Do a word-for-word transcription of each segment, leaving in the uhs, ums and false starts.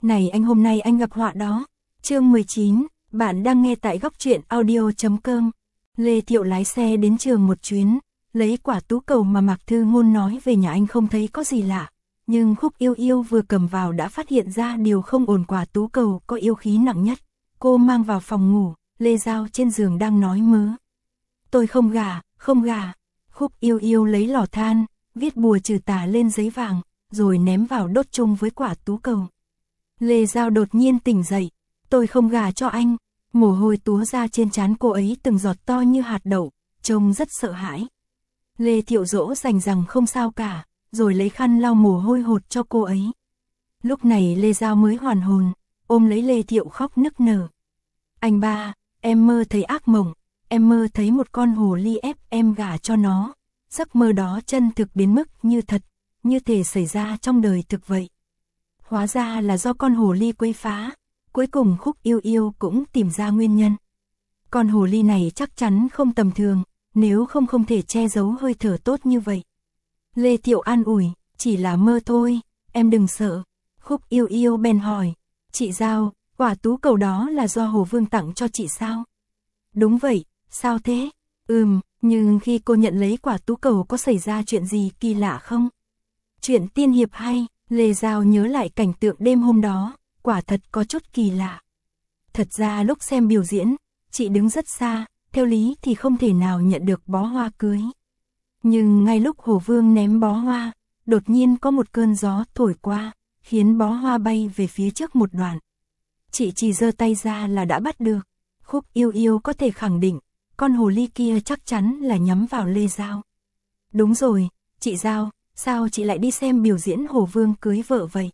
Này anh, hôm nay anh gặp họa đó. Chương mười chín, bạn đang nghe tại góc truyện audio.com. Lê Thiệu lái xe đến trường một chuyến, lấy quả tú cầu mà Mạc Thư Ngôn nói về nhà anh không thấy có gì lạ. Nhưng Khúc Yêu Yêu vừa cầm vào đã phát hiện ra điều không ổn, quả tú cầu có yêu khí nặng nhất. Cô mang vào phòng ngủ, Lê Giao trên giường đang nói mớ. Tôi không gả, không gả. Khúc Yêu Yêu lấy lò than, viết bùa trừ tà lên giấy vàng, rồi ném vào đốt chung với quả tú cầu. Lê Giao đột nhiên tỉnh dậy. Tôi không gả cho anh. Mồ hôi túa ra trên trán cô ấy từng giọt to như hạt đậu, trông rất sợ hãi. Lê Thiệu dỗ dành rằng không sao cả, rồi lấy khăn lau mồ hôi hột cho cô ấy. Lúc này Lê Giao mới hoàn hồn, ôm lấy Lê Thiệu khóc nức nở. Anh ba, em mơ thấy ác mộng, em mơ thấy một con hồ ly ép em gả cho nó. Giấc mơ đó chân thực đến mức như thật, như thể xảy ra trong đời thực vậy. Hóa ra là do con hồ ly quấy phá. Cuối cùng Khúc Yêu Yêu cũng tìm ra nguyên nhân. Con hồ ly này chắc chắn không tầm thường, nếu không không thể che giấu hơi thở tốt như vậy. Lê Thiệu an ủi, chỉ là mơ thôi, em đừng sợ. Khúc Yêu Yêu bèn hỏi, chị Giao, quả tú cầu đó là do Hồ Vương tặng cho chị sao? Đúng vậy, sao thế? Ừm, nhưng khi cô nhận lấy quả tú cầu có xảy ra chuyện gì kỳ lạ không? Chuyện tiên hiệp hay, Lê Giao nhớ lại cảnh tượng đêm hôm đó. Quả thật có chút kỳ lạ. Thật ra lúc xem biểu diễn, chị đứng rất xa, theo lý thì không thể nào nhận được bó hoa cưới. Nhưng ngay lúc Hồ Vương ném bó hoa, đột nhiên có một cơn gió thổi qua, khiến bó hoa bay về phía trước một đoạn. Chị chỉ giơ tay ra là đã bắt được. Khúc Yêu Yêu có thể khẳng định, con hồ ly kia chắc chắn là nhắm vào Lê Giao. Đúng rồi, chị Giao, sao chị lại đi xem biểu diễn Hồ Vương cưới vợ vậy?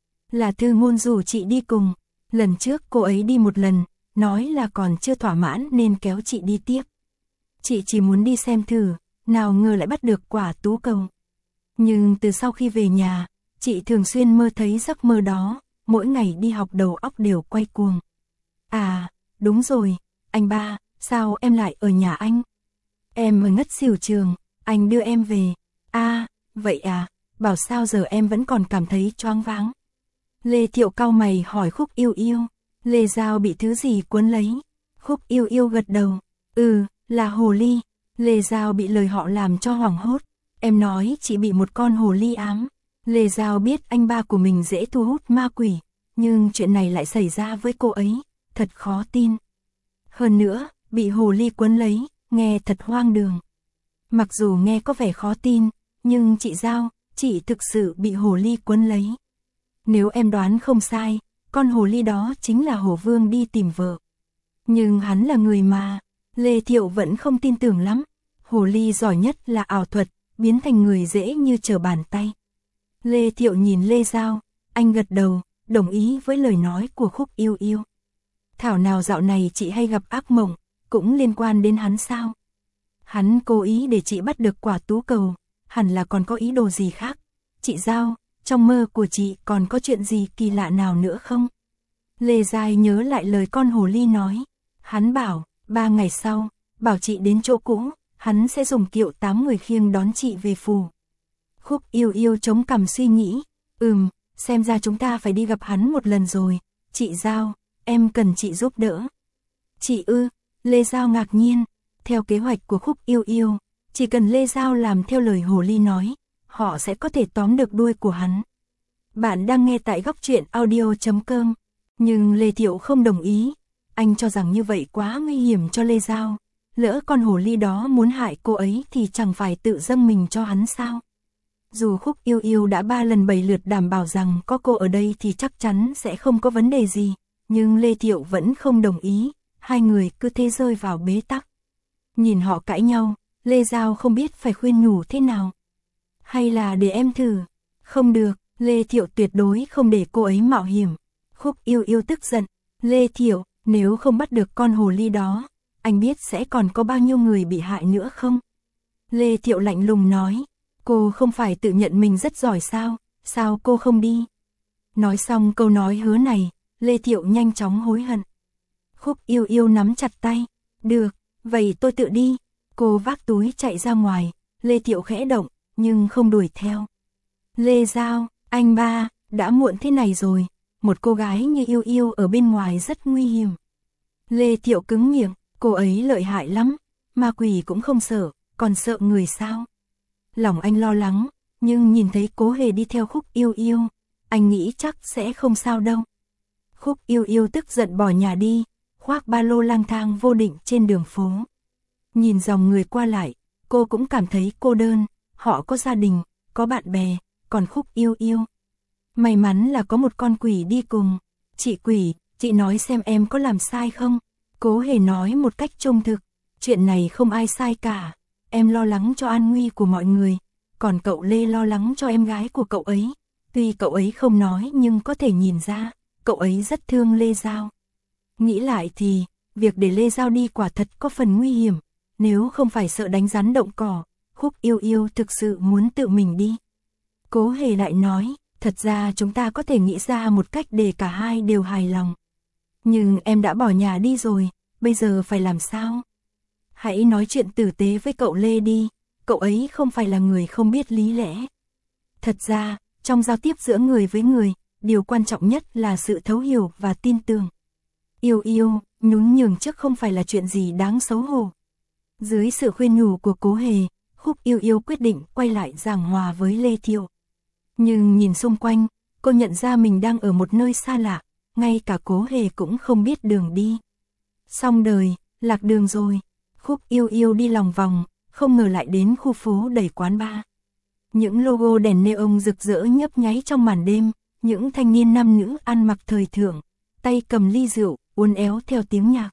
Là Thư Ngôn rủ chị đi cùng, lần trước cô ấy đi một lần, nói là còn chưa thỏa mãn nên kéo chị đi tiếp. Chị chỉ muốn đi xem thử, nào ngờ lại bắt được quả tú cầu. Nhưng từ sau khi về nhà, chị thường xuyên mơ thấy giấc mơ đó, mỗi ngày đi học đầu óc đều quay cuồng. À, đúng rồi, anh ba, sao em lại ở nhà anh? Em ở ngất xỉu trường, anh đưa em về. À, vậy à, bảo sao giờ em vẫn còn cảm thấy choáng váng. Lê Thiệu cau mày hỏi Khúc Yêu Yêu, Lê Giao bị thứ gì cuốn lấy? Khúc Yêu Yêu gật đầu, ừ, là hồ ly. Lê Giao bị lời họ làm cho hoảng hốt, em nói chị bị một con hồ ly ám. Lê Giao biết anh ba của mình dễ thu hút ma quỷ, nhưng chuyện này lại xảy ra với cô ấy, thật khó tin. Hơn nữa, bị hồ ly cuốn lấy, nghe thật hoang đường. Mặc dù nghe có vẻ khó tin, nhưng chị Giao, chị thực sự bị hồ ly cuốn lấy. Nếu em đoán không sai, con hồ ly đó chính là Hồ Vương đi tìm vợ. Nhưng hắn là người mà, Lê Thiệu vẫn không tin tưởng lắm. Hồ ly giỏi nhất là ảo thuật, biến thành người dễ như trở bàn tay. Lê Thiệu nhìn Lê Giao, anh gật đầu, đồng ý với lời nói của Khúc Yêu Yêu. Thảo nào dạo này chị hay gặp ác mộng, cũng liên quan đến hắn sao? Hắn cố ý để chị bắt được quả tú cầu, hẳn là còn có ý đồ gì khác. Chị Giao, trong mơ của chị còn có chuyện gì kỳ lạ nào nữa không? Lê Giai nhớ lại lời con hồ ly nói. Hắn bảo, ba ngày sau, bảo chị đến chỗ cũ, hắn sẽ dùng kiệu tám người khiêng đón chị về phủ. Khúc Yêu Yêu chống cằm suy nghĩ. Ừm, xem ra chúng ta phải đi gặp hắn một lần rồi. Chị Giao, em cần chị giúp đỡ. Chị ư, Lê Giao ngạc nhiên. Theo kế hoạch của Khúc Yêu Yêu, chỉ cần Lê Giao làm theo lời hồ ly nói, họ sẽ có thể tóm được đuôi của hắn. Bạn đang nghe tại góc truyện audio.com. Nhưng Lê Thiệu không đồng ý. Anh cho rằng như vậy quá nguy hiểm cho Lê Giao. Lỡ con hồ ly đó muốn hại cô ấy thì chẳng phải tự dâng mình cho hắn sao? Dù Khúc Yêu Yêu đã ba lần bảy lượt đảm bảo rằng có cô ở đây thì chắc chắn sẽ không có vấn đề gì. Nhưng Lê Thiệu vẫn không đồng ý. Hai người cứ thế rơi vào bế tắc. Nhìn họ cãi nhau, Lê Giao không biết phải khuyên nhủ thế nào. Hay là để em thử? Không được, Lê Thiệu tuyệt đối không để cô ấy mạo hiểm. Khúc Yêu Yêu tức giận. Lê Thiệu, nếu không bắt được con hồ ly đó, anh biết sẽ còn có bao nhiêu người bị hại nữa không? Lê Thiệu lạnh lùng nói. Cô không phải tự nhận mình rất giỏi sao? Sao cô không đi? Nói xong câu nói hứa này, Lê Thiệu nhanh chóng hối hận. Khúc Yêu Yêu nắm chặt tay. Được, vậy tôi tự đi. Cô vác túi chạy ra ngoài. Lê Thiệu khẽ động, nhưng không đuổi theo. Lê Giao, anh ba, đã muộn thế này rồi. một cô gái như Yêu Yêu ở bên ngoài rất nguy hiểm. Lê Thiệu cứng miệng, cô ấy lợi hại lắm, ma quỷ cũng không sợ, còn sợ người sao? Lòng anh lo lắng, nhưng nhìn thấy Cố Hề đi theo Khúc Yêu Yêu, anh nghĩ chắc sẽ không sao đâu. Khúc Yêu Yêu tức giận bỏ nhà đi, khoác ba lô lang thang vô định trên đường phố. Nhìn dòng người qua lại, cô cũng cảm thấy cô đơn, họ có gia đình, có bạn bè, còn Khúc Yêu Yêu. May mắn là có một con quỷ đi cùng. Chị quỷ, chị nói xem em có làm sai không? Cố Hề nói một cách trung thực, chuyện này không ai sai cả, em lo lắng cho an nguy của mọi người, còn cậu Lê lo lắng cho em gái của cậu ấy. Tuy cậu ấy không nói nhưng có thể nhìn ra, cậu ấy rất thương Lê Giao. Nghĩ lại thì, việc để Lê Giao đi quả thật có phần nguy hiểm, nếu không phải sợ đánh rắn động cỏ, Khúc Yêu Yêu thực sự muốn tự mình đi. Cố Hề lại nói, thật ra chúng ta có thể nghĩ ra một cách để cả hai đều hài lòng. Nhưng em đã bỏ nhà đi rồi, bây giờ phải làm sao? Hãy nói chuyện tử tế với cậu Lê đi, cậu ấy không phải là người không biết lý lẽ. Thật ra, trong giao tiếp giữa người với người, điều quan trọng nhất là sự thấu hiểu và tin tưởng. Yêu Yêu, nhún nhường trước không phải là chuyện gì đáng xấu hổ. Dưới sự khuyên nhủ của Cố Hề, Khúc Yêu Yêu quyết định quay lại giảng hòa với Lê Thiệu. Nhưng nhìn xung quanh, cô nhận ra mình đang ở một nơi xa lạ, ngay cả Cố Hề cũng không biết đường đi. Xong đời, lạc đường rồi. Khúc Yêu Yêu đi lòng vòng, không ngờ lại đến khu phố đầy quán bar. Những logo đèn neon rực rỡ nhấp nháy trong màn đêm, những thanh niên nam nữ ăn mặc thời thượng, tay cầm ly rượu, uốn éo theo tiếng nhạc.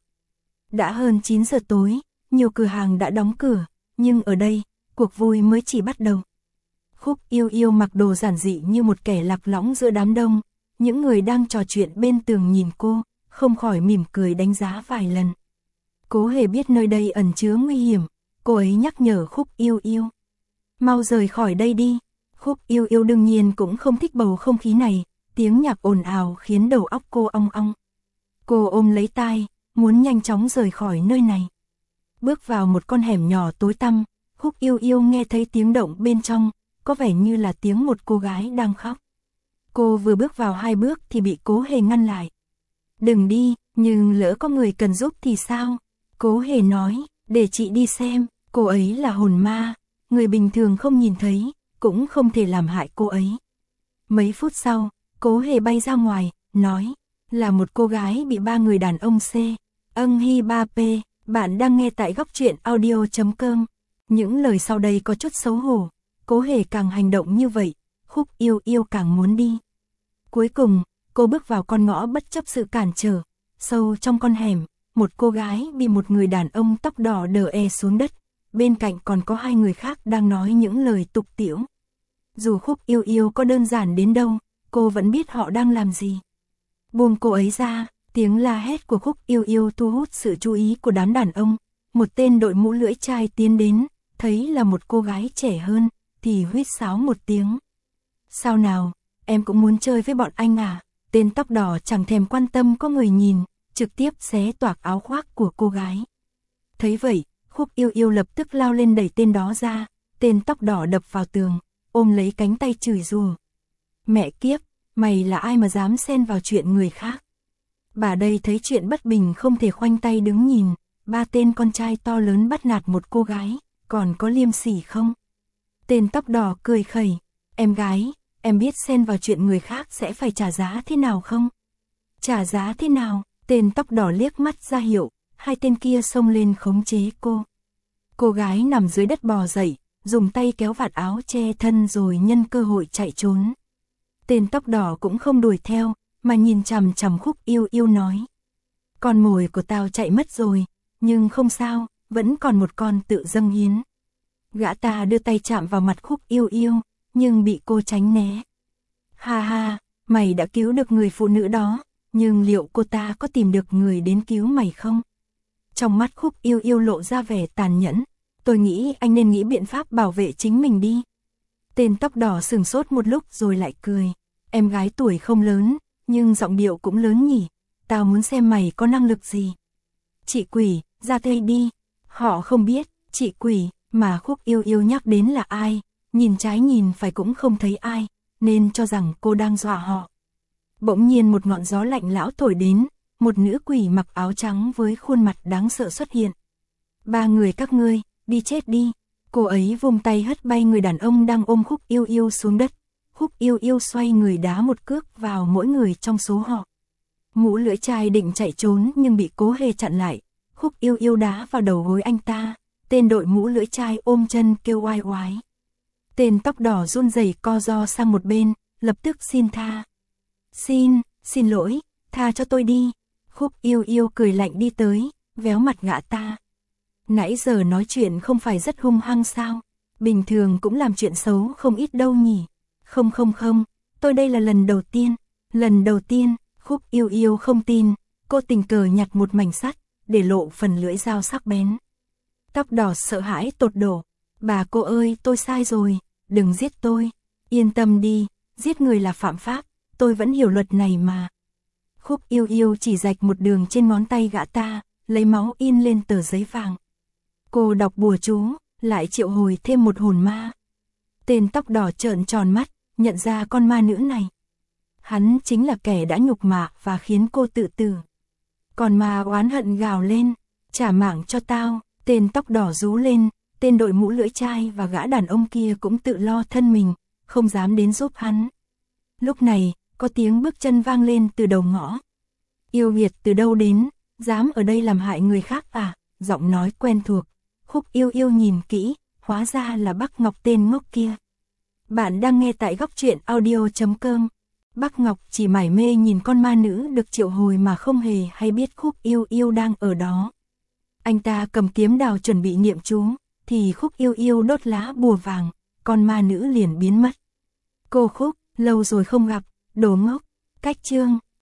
Đã hơn chín giờ tối, nhiều cửa hàng đã đóng cửa, nhưng ở đây, cuộc vui mới chỉ bắt đầu. Khúc Yêu Yêu mặc đồ giản dị như một kẻ lạc lõng giữa đám đông, những người đang trò chuyện bên tường nhìn cô, không khỏi mỉm cười đánh giá vài lần. Cố Hề biết nơi đây ẩn chứa nguy hiểm, cô ấy nhắc nhở Khúc Yêu Yêu. Mau rời khỏi đây đi. Khúc Yêu Yêu đương nhiên cũng không thích bầu không khí này, tiếng nhạc ồn ào khiến đầu óc cô ong ong. Cô ôm lấy tai, muốn nhanh chóng rời khỏi nơi này. Bước vào một con hẻm nhỏ tối tăm, Khúc Yêu Yêu nghe thấy tiếng động bên trong, có vẻ như là tiếng một cô gái đang khóc. Cô vừa bước vào hai bước thì bị Cố Hề ngăn lại. Đừng đi, nhưng lỡ có người cần giúp thì sao? Cố Hề nói, để chị đi xem, cô ấy là hồn ma, người bình thường không nhìn thấy, cũng không thể làm hại cô ấy. Mấy phút sau, Cố Hề bay ra ngoài, nói, là một cô gái bị ba người đàn ông C. Âng Hi ba P, bạn đang nghe tại góc truyện audio chấm com. Những lời sau đây có chút xấu hổ, Cố Hề càng hành động như vậy, Khúc Yêu Yêu càng muốn đi. Cuối cùng, cô bước vào con ngõ bất chấp sự cản trở, sâu trong con hẻm, một cô gái bị một người đàn ông tóc đỏ đờ e xuống đất, bên cạnh còn có hai người khác đang nói những lời tục tĩu. Dù Khúc Yêu Yêu có đơn giản đến đâu, cô vẫn biết họ đang làm gì. Buông cô ấy ra, tiếng la hét của Khúc Yêu Yêu thu hút sự chú ý của đám đàn ông. Một tên đội mũ lưỡi chai tiến đến, thấy là một cô gái trẻ hơn, thì huýt sáo một tiếng. Sao nào, em cũng muốn chơi với bọn anh à? Tên tóc đỏ chẳng thèm quan tâm có người nhìn, trực tiếp xé toạc áo khoác của cô gái. Thấy vậy, Khúc Yêu Yêu lập tức lao lên đẩy tên đó ra, tên tóc đỏ đập vào tường, ôm lấy cánh tay chửi rủa. Mẹ kiếp, mày là ai mà dám xen vào chuyện người khác? Bà đây thấy chuyện bất bình không thể khoanh tay đứng nhìn, ba tên con trai to lớn bắt nạt một cô gái, còn có liêm sỉ không? Tên tóc đỏ cười khẩy, em gái, em biết xen vào chuyện người khác sẽ phải trả giá thế nào không? Trả giá thế nào? Tên tóc đỏ liếc mắt ra hiệu, hai tên kia xông lên khống chế cô. Cô gái nằm dưới đất bò dậy, dùng tay kéo vạt áo che thân rồi nhân cơ hội chạy trốn. Tên tóc đỏ cũng không đuổi theo, mà nhìn chằm chằm Khúc Yêu Yêu nói. Con mồi của tao chạy mất rồi, nhưng không sao, vẫn còn một con tự dâng hiến. Gã ta đưa tay chạm vào mặt Khúc Yêu Yêu, nhưng bị cô tránh né. Ha ha, mày đã cứu được người phụ nữ đó, nhưng liệu cô ta có tìm được người đến cứu mày không? Trong mắt Khúc Yêu Yêu lộ ra vẻ tàn nhẫn, tôi nghĩ anh nên nghĩ biện pháp bảo vệ chính mình đi. Tên tóc đỏ sừng sốt một lúc rồi lại cười. Em gái tuổi không lớn, nhưng giọng điệu cũng lớn nhỉ, tao muốn xem mày có năng lực gì. Chị quỷ, ra đây đi. Họ không biết, chị quỷ, mà Khúc Yêu Yêu nhắc đến là ai, nhìn trái nhìn phải cũng không thấy ai, nên cho rằng cô đang dọa họ. Bỗng nhiên một ngọn gió lạnh lão thổi đến, một nữ quỷ mặc áo trắng với khuôn mặt đáng sợ xuất hiện. Ba người các ngươi, đi chết đi. Cô ấy vung tay hất bay người đàn ông đang ôm Khúc Yêu Yêu xuống đất. Khúc Yêu Yêu xoay người đá một cước vào mỗi người trong số họ. Mũ lưỡi trai định chạy trốn nhưng bị Cố Hề chặn lại. Khúc Yêu Yêu đá vào đầu gối anh ta. Tên đội mũ lưỡi trai ôm chân kêu oai oái. Tên tóc đỏ run rẩy co ro sang một bên, lập tức xin tha. Xin, xin lỗi, tha cho tôi đi. Khúc Yêu Yêu cười lạnh đi tới, véo mặt gã ta. Nãy giờ nói chuyện không phải rất hung hăng sao? Bình thường cũng làm chuyện xấu không ít đâu nhỉ? Không không không, tôi đây là lần đầu tiên. Lần đầu tiên, Khúc Yêu Yêu không tin, cô tình cờ nhặt một mảnh sắt, để lộ phần lưỡi dao sắc bén. Tóc đỏ sợ hãi tột đổ. Bà cô ơi, tôi sai rồi, đừng giết tôi. Yên tâm đi, giết người là phạm pháp, tôi vẫn hiểu luật này mà. Khúc Yêu Yêu chỉ rạch một đường trên ngón tay gã ta, lấy máu in lên tờ giấy vàng. Cô đọc bùa chú, lại triệu hồi thêm một hồn ma. Tên tóc đỏ trợn tròn mắt, nhận ra con ma nữ này. Hắn chính là kẻ đã nhục mạ và khiến cô tự tử. Còn ma oán hận gào lên, trả mạng cho tao. Tên tóc đỏ rú lên, tên đội mũ lưỡi trai và gã đàn ông kia cũng tự lo thân mình, không dám đến giúp hắn. Lúc này, có tiếng bước chân vang lên từ đầu ngõ. Yêu nghiệt từ đâu đến, dám ở đây làm hại người khác à? Giọng nói quen thuộc. Khúc Yêu Yêu nhìn kỹ, hóa ra là Bắc Ngọc tên ngốc kia. Bạn đang nghe tại góc truyện audio chấm com. Bắc Ngọc chỉ mải mê nhìn con ma nữ được triệu hồi mà không hề hay biết Khúc Yêu Yêu đang ở đó. Anh ta cầm kiếm đào chuẩn bị niệm chú, thì Khúc Yêu Yêu đốt lá bùa vàng, con ma nữ liền biến mất. Cô Khúc, lâu rồi không gặp, đồ ngốc. Cách chương